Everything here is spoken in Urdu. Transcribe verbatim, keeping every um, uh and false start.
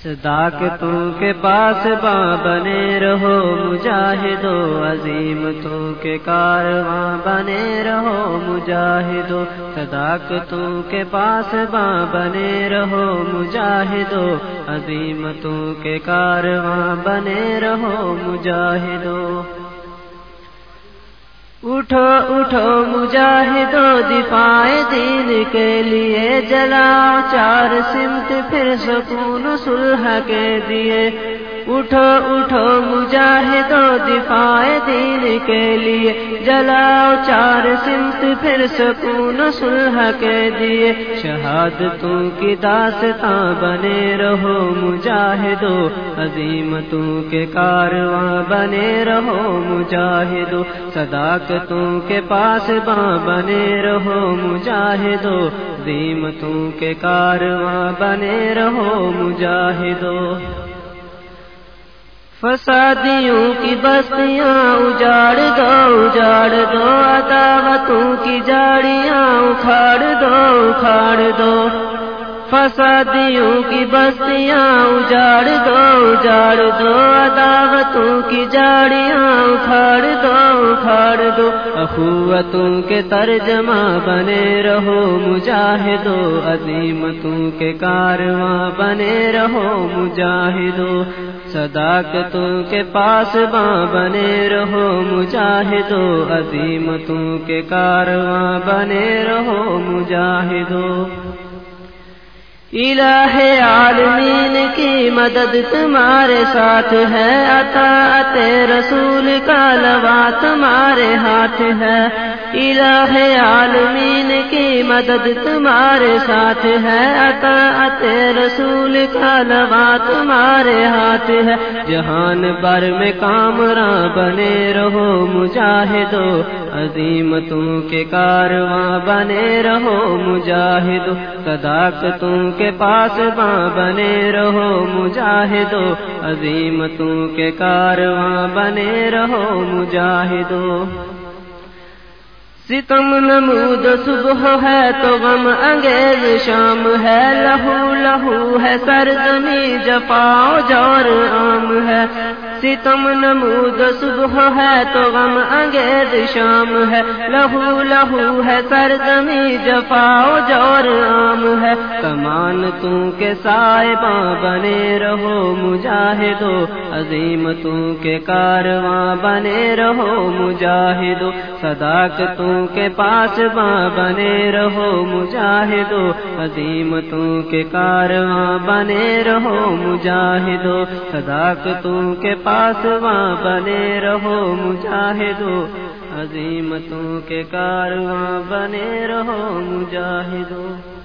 صداقتوں کے پاس باں بنے رہو مجاہدو، عزیمتوں کے کارواں بنے رہو مجاہدو، صداقتوں کے پاس باں بنے رہو مجاہدو، عزیمتوں کے کارواں بنے رہو مجاہدو۔ اٹھو اٹھو مجاہدو دفاع دین کے لیے، جلاؤ چار سمت پھر سکون صلح کے دیے۔ اٹھو اٹھو مجاہدو دفاع دین کے لیے، جلاؤ چار سمت پھر سکون صلح کے دیے۔ شہادتوں کی داستاں بنے رہو مجاہدو، عزیمتوں کے کارواں بنے رہو مجاہدو، صداقتوں کے پاس باں بنے رہو مجاہدو، عزیمتوں کے کارواں بنے رہو مجاہدو۔ فسادیوں کی بستیاں اجاڑ دو اجاڑ دو، عداوتوں کی جاڑیاں اکھاڑ دو اکھاڑ دو، فسادیوں کی بستیاں اجاڑ دو اجاڑ دو، عداوتوں کی جاڑیاں اکھاڑ دو اکھاڑ دو، اخوتوں کے ترجمہ بنے رہو مجاہدو، عزیمتوں کے کارواں بنے رہو مجاہدو، صداقتوں کے پاس باں بنے رہو مجاہدو، عزیمتوں کے کارواں بنے رہو مجاہدو۔ الہ عالمین کی مدد تمہارے ساتھ ہے، اطاعت رسول کا لوا تمہارے ہاتھ ہے، الہ عالمین کی مدد تمہارے ساتھ ہے، اطاعت رسول کا لوا تمہارے ہاتھ ہے، جہان بھر میں کامراں بنے رہو مجاہدو، عزیمتوں کے کارواں بنے رہو مجاہدو، صداقتوں کے پاس باں بنے رہو مجاہدو، عزیمتوں کے کارواں بنے رہو مجاہدو۔ ستم نمود صبح ہے تو غم انگیز شام ہے، لہو لہو ہے سرزمیں جفا و جور عام ہے، ستم نمود صبح ہے تو غم انگیز شام ہے، لہو لہو ہے سرزمیں جفا و جور عام ہے، کمانتوں کے صاحباں بنے رہو مجاہدو، عزیمتوں کے کارواں بنے رہو مجاہدو، صداقتوں کے پاس باں بنے رہو مجاہدو، عزیمتوں کے کارواں بنے رہو مجاہدو، صداقتوں کے پاس باں بنے رہو مجاہدو، عزیمتوں کے کارواں بنے رہو مجاہدو۔